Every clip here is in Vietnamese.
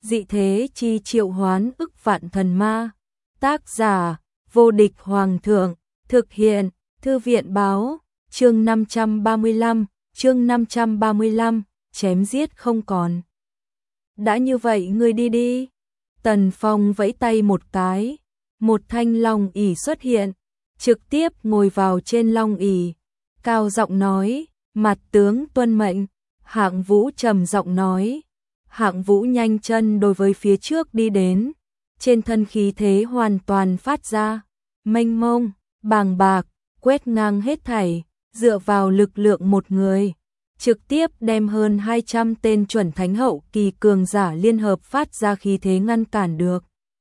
dị thế chi triệu hoán ức vạn thần ma. Tác giả, vô địch hoàng thượng, thực hiện, thư viện báo, chương 535, chém giết không còn. Đã như vậy ngươi đi đi. Tần Phong vẫy tay một cái, một thanh long ỷ xuất hiện, trực tiếp ngồi vào trên long ỷ, cao giọng nói, mặt tướng tuân mệnh. Hạng Vũ trầm giọng nói. Hạng Vũ nhanh chân đối với phía trước đi đến, trên thân khí thế hoàn toàn phát ra, mênh mông, bàng bạc, quét ngang hết thảy, dựa vào lực lượng một người, trực tiếp đem hơn 200 tên chuẩn thánh hậu kỳ cường giả liên hợp phát ra khí thế ngăn cản được.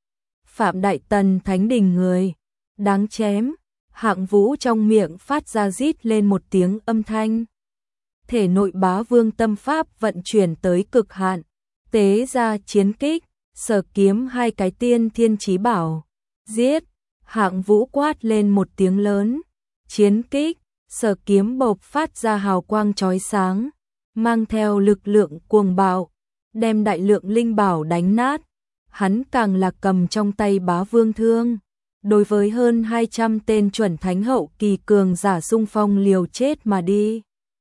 Phạm Đại Tần Thánh Đình người, đáng chém. Hạng Vũ trong miệng phát ra rít lên một tiếng âm thanh. Thể nội Bá Vương tâm pháp vận chuyển tới cực hạn, tế ra chiến kích, Sở Kiếm hai cái tiên thiên chí bảo. Giết! Hạng Vũ quát lên một tiếng lớn, chiến kích, Sở Kiếm bộc phát ra hào quang chói sáng, mang theo lực lượng cuồng bạo, đem đại lượng linh bảo đánh nát. Hắn càng là cầm trong tay Bá Vương thương, đối với hơn 200 tên chuẩn thánh hậu kỳ cường giả xung phong liều chết mà đi.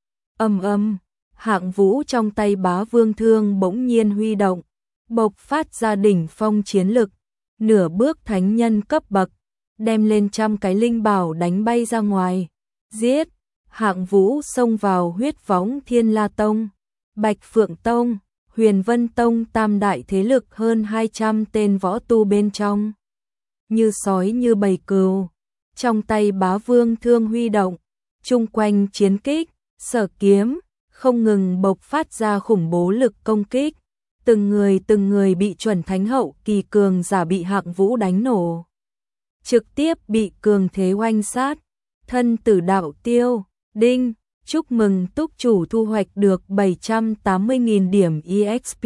Ầm ầm, Hạng Vũ trong tay Bá Vương thương bỗng nhiên huy động, bộc phát ra đỉnh phong chiến lực, nửa bước thánh nhân cấp bậc, đem lên trăm cái linh bảo đánh bay ra ngoài. Giết! Hạng Vũ xông vào Huyết Võng Thiên La Tông, Bạch Phượng Tông, Huyền Vân Tông tam đại thế lực hơn 200 tên võ tu bên trong. Như sói như bầy cừu, trong tay Bá Vương thương huy động, chung quanh chiến kích, Sở Kiếm, không ngừng bộc phát ra khủng bố lực công kích. Từng người bị chuẩn thánh hậu kỳ cường giả bị Hạng Vũ đánh nổ, trực tiếp bị cường thế oanh sát. Thân tử đạo tiêu, đinh, chúc mừng túc chủ thu hoạch được 780.000 điểm EXP.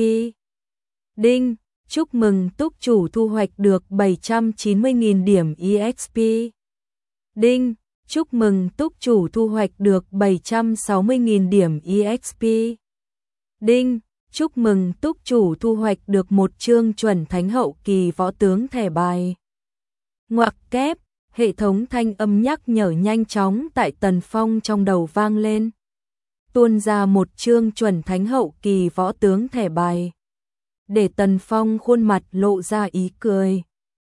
Đinh, chúc mừng túc chủ thu hoạch được 790.000 điểm EXP. Đinh, chúc mừng túc chủ thu hoạch được 760.000 điểm EXP. Đinh, chúc mừng túc chủ thu hoạch được một chương chuẩn thánh hậu kỳ võ tướng thẻ bài. Ngoặc kép, hệ thống thanh âm nhắc nhở nhanh chóng tại Tần Phong trong đầu vang lên. Tuôn ra một chương chuẩn thánh hậu kỳ võ tướng thẻ bài. Để Tần Phong khuôn mặt lộ ra ý cười.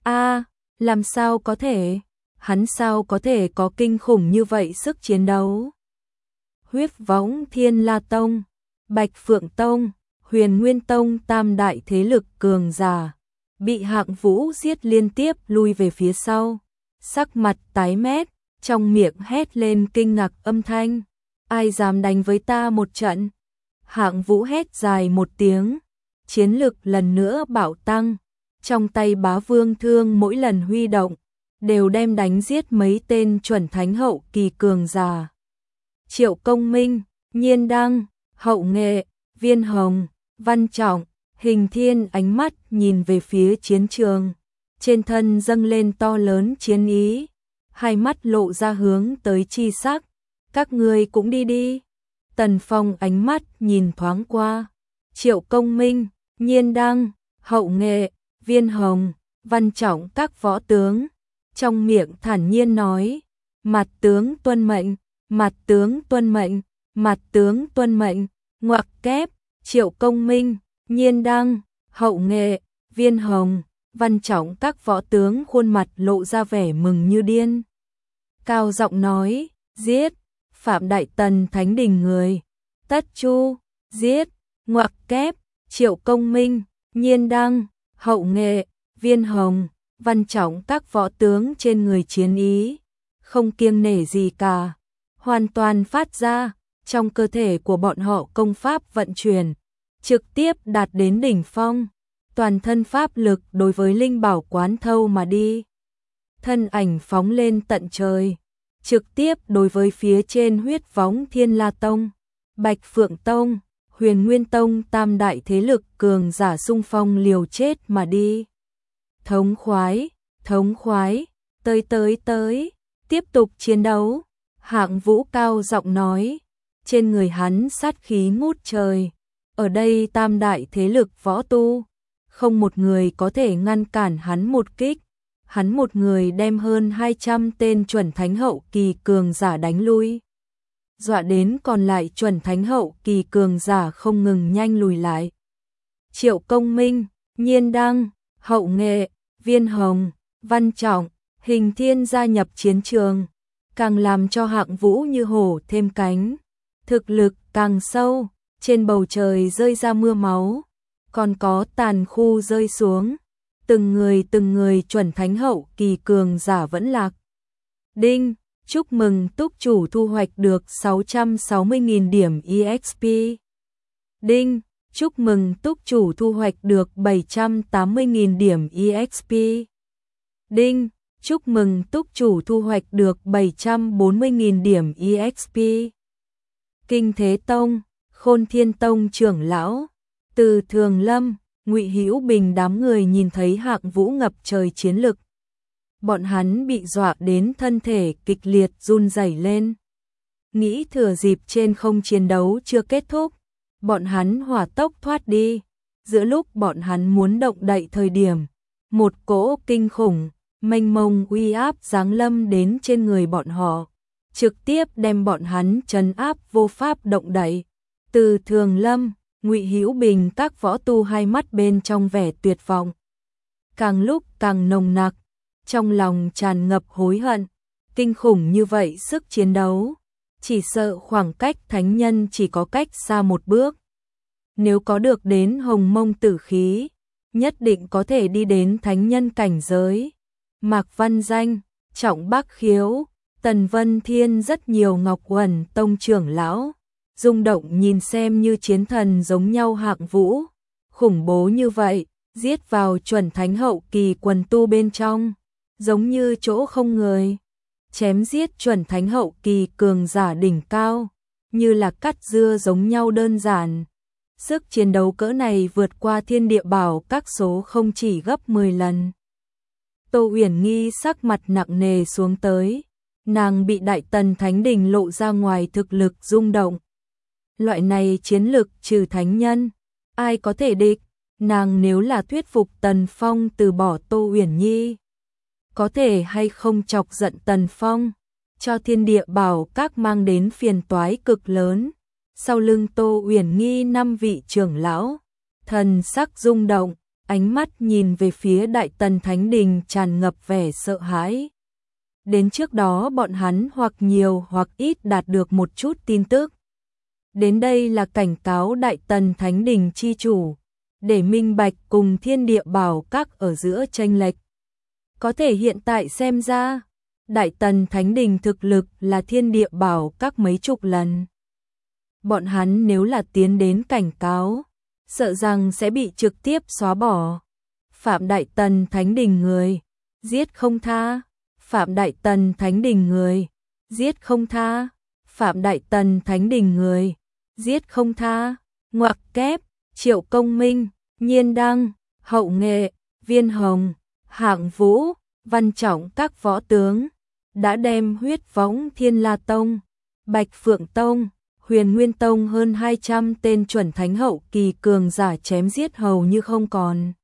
Làm sao có thể? Hắn sao có thể có kinh khủng như vậy sức chiến đấu? Huyết Võng Thiên La Tông, Bạch Phượng Tông, Huyền Nguyên Tông tam đại thế lực cường giả, bị Hạng Vũ giết liên tiếp lui về phía sau, sắc mặt tái mét, trong miệng hét lên kinh ngạc âm thanh. Ai dám đánh với ta một trận? Hạng Vũ hét dài một tiếng, chiến lực lần nữa bạo tăng, trong tay Bá Vương thương mỗi lần huy động, đều đem đánh giết mấy tên chuẩn thánh hậu kỳ cường giả. Triệu Công Minh, Nhiên Đăng, Hậu Nghệ, Viên Hồng, Văn Trọng, Hình Thiên ánh mắt nhìn về phía chiến trường, trên thân dâng lên to lớn chiến ý, hai mắt lộ ra hướng tới chi sắc. Các ngươi cũng đi đi. Tần Phong ánh mắt nhìn thoáng qua, Triệu Công Minh, Nhiên Đăng, Hậu Nghệ, Viên Hồng, Văn Trọng các võ tướng, trong miệng thản nhiên nói, mặt tướng tuân mệnh, mặt tướng tuân mệnh, mặt tướng tuân mệnh. Ngoặc kép, Triệu Công Minh, Nhiên Đăng, Hậu Nghệ, Viên Hồng, Văn Trọng các võ tướng khuôn mặt lộ ra vẻ mừng như điên. Cao giọng nói, giết! Phạm Đại Tần Thánh Đình người, tất chu, giết! Ngoặc kép, Triệu Công Minh, Nhiên Đăng, Hậu Nghệ, Viên Hồng, Văn Trọng các võ tướng trên người chiến ý, không kiêng nể gì cả, hoàn toàn phát ra, trong cơ thể của bọn họ công pháp vận chuyển, trực tiếp đạt đến đỉnh phong, toàn thân pháp lực đối với linh bảo quán thâu mà đi. Thân ảnh phóng lên tận trời, trực tiếp đối với phía trên Huyết Võng Thiên La Tông, Bạch Phượng Tông, Huyền Nguyên Tông tam đại thế lực cường giả xung phong liều chết mà đi. Thống khoái, tới, tiếp tục chiến đấu. Hạng Vũ cao giọng nói, trên người hắn sát khí ngút trời. Ở đây tam đại thế lực võ tu, không một người có thể ngăn cản hắn một kích. Hắn một người đem hơn 200 tên chuẩn thánh hậu kỳ cường giả đánh lui. Dọa đến còn lại chuẩn thánh hậu kỳ cường giả không ngừng nhanh lùi lại. Triệu Công Minh, Nhiên Đăng, Hậu Nghệ, Viên Hồng, Văn Trọng, Hình Thiên gia nhập chiến trường, càng làm cho Hạng Vũ như hổ thêm cánh. Thực lực càng sâu, trên bầu trời rơi ra mưa máu, còn có tàn khu rơi xuống. Từng người chuẩn thánh hậu kỳ cường giả vẫn lạc. Đinh, chúc mừng túc chủ thu hoạch được 660.000 điểm EXP. Đinh, chúc mừng túc chủ thu hoạch được 780.000 điểm EXP. Đinh, chúc mừng túc chủ thu hoạch được 740.000 điểm EXP. Kinh Thế Tông, Khôn Thiên Tông trưởng lão, Từ Thường Lâm, Ngụy Hữu Bình đám người nhìn thấy Hạng Vũ ngập trời chiến lực. Bọn hắn bị dọa đến thân thể kịch liệt run rẩy lên. Nghĩ thừa dịp trên không chiến đấu chưa kết thúc, bọn hắn hỏa tốc thoát đi. Giữa lúc bọn hắn muốn động đậy thời điểm, một cỗ kinh khủng, mênh mông uy áp giáng lâm đến trên người bọn họ, trực tiếp đem bọn hắn trấn áp vô pháp động đậy. Từ Thường Lâm, Ngụy Hữu Bình các võ tu hai mắt bên trong vẻ tuyệt vọng, càng lúc càng nồng nặc, trong lòng tràn ngập hối hận. Kinh khủng như vậy sức chiến đấu, chỉ sợ khoảng cách thánh nhân chỉ có cách xa một bước. Nếu có được đến hồng mông tử khí, nhất định có thể đi đến thánh nhân cảnh giới. Mạc Văn Danh, Trọng Bác Khiếu, Tần Vân Thiên rất nhiều Ngọc Uẩn Tông trưởng lão, rung động nhìn xem như chiến thần giống nhau Hạng Vũ. Khủng bố như vậy, giết vào chuẩn thánh hậu kỳ quần tu bên trong, giống như chỗ không người. Chém giết chuẩn thánh hậu kỳ cường giả đỉnh cao, như là cắt dưa giống nhau đơn giản. Sức chiến đấu cỡ này vượt qua Thiên Địa Bảo các số không chỉ gấp 10 lần. Tô Uyển Nghi sắc mặt nặng nề xuống tới, nàng bị Đại Tần Thánh Đình lộ ra ngoài thực lực rung động. Loại này chiến lực trừ thánh nhân, ai có thể địch? Nàng nếu là thuyết phục Tần Phong từ bỏ Tô Uyển Nhi, có thể hay không chọc giận Tần Phong, cho Thiên Địa Bảo các mang đến phiền toái cực lớn. Sau lưng Tô Uyển Nghi 5 vị trưởng lão, thần sắc rung động, ánh mắt nhìn về phía Đại Tần Thánh Đình tràn ngập vẻ sợ hãi. Đến trước đó bọn hắn hoặc nhiều hoặc ít đạt được một chút tin tức. Đến đây là cảnh cáo Đại Tần Thánh Đình chi chủ, để minh bạch cùng Thiên Địa Bảo các ở giữa chênh lệch. Có thể hiện tại xem ra, Đại Tần Thánh Đình thực lực là Thiên Địa Bảo các mấy chục lần. Bọn hắn nếu là tiến đến cảnh cáo, sợ rằng sẽ bị trực tiếp xóa bỏ. Phạm Đại Tần Thánh Đình người, giết không tha. Phạm Đại Tần Thánh Đình người, giết không tha. Phạm Đại Tần Thánh Đình người, giết không tha. Ngoặc kép, Triệu Công Minh, Nhiên Đăng, Hậu Nghệ, Viên Hồng, Hạng Vũ, Văn Trọng các võ tướng đã đem Huyết Võng Thiên La Tông, Bạch Phượng Tông, Huyền Nguyên Tông hơn 200 tên chuẩn thánh hậu kỳ cường giả chém giết hầu như không còn.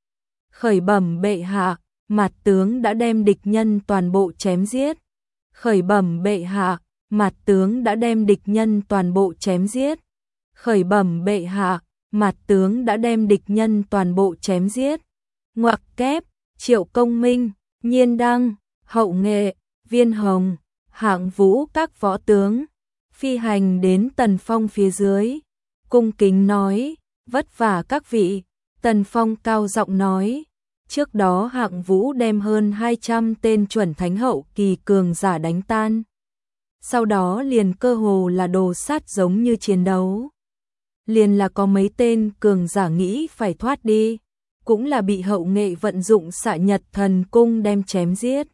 Khởi bẩm bệ hạ, Mạt tướng đã đem địch nhân toàn bộ chém giết. Khởi bẩm bệ hạ, Mạt tướng đã đem địch nhân toàn bộ chém giết. Khởi bẩm bệ hạ, Mạt tướng đã đem địch nhân toàn bộ chém giết. Ngoặc kép, Triệu Công Minh, Nhiên Đăng, Hậu Nghệ, Viên Hồng, Hạng Vũ các võ tướng phi hành đến Tần Phong phía dưới, cung kính nói, vất vả các vị. Tần Phong cao giọng nói, trước đó Hạng Vũ đem hơn 200 tên chuẩn thánh hậu kỳ cường giả đánh tan. Sau đó liền cơ hồ là đồ sát giống như chiến đấu. Liền là có mấy tên cường giả nghĩ phải thoát đi, cũng là bị Hậu Nghệ vận dụng Xạ Nhật Thần Cung đem chém giết.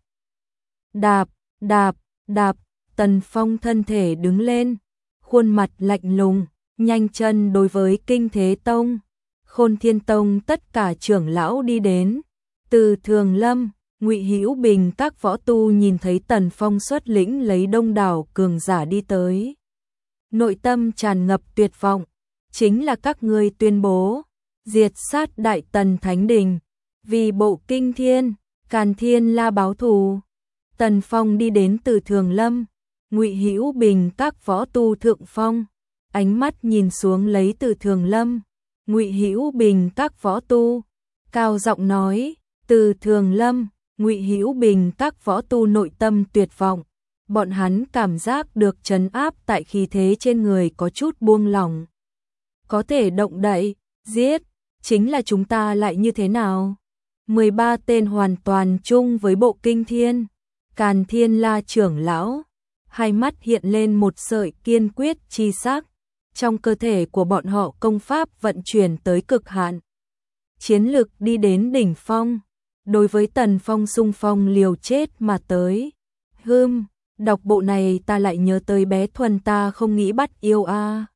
Đạp, đạp, đạp, Tần Phong thân thể đứng lên, khuôn mặt lạnh lùng, nhanh chân đối với Kinh Thế Tông, Khôn Thiên Tông tất cả trưởng lão đi đến. Từ Thường Lâm, Ngụy Hữu Bình các võ tu nhìn thấy Tần Phong xuất lĩnh lấy đông đảo cường giả đi tới, nội tâm tràn ngập tuyệt vọng. Chính là các ngươi tuyên bố diệt sát Đại Tần Thánh Đình, vì bộ kinh thiên, Càn Thiên La báo thù. Tần Phong đi đến Từ Thường Lâm, Ngụy Hữu Bình các võ tu thượng phong, ánh mắt nhìn xuống lấy Từ Thường Lâm, Ngụy Hữu Bình các võ tu, cao giọng nói, Từ Thường Lâm, Ngụy Hữu Bình các võ tu nội tâm tuyệt vọng, bọn hắn cảm giác được trấn áp tại khí thế trên người có chút buông lỏng. Có thể động đậy, giết, chính là chúng ta lại như thế nào? 13 tên hoàn toàn chung với bộ kinh thiên, Càn Thiên La trưởng lão, hai mắt hiện lên một sợi kiên quyết chi sắc, trong cơ thể của bọn họ công pháp vận chuyển tới cực hạn. Chiến lực đi đến đỉnh phong, đối với Tần Phong xung phong liều chết mà tới. Đọc bộ này ta lại nhớ tới bé Thuần ta không nghĩ bắt yêu a.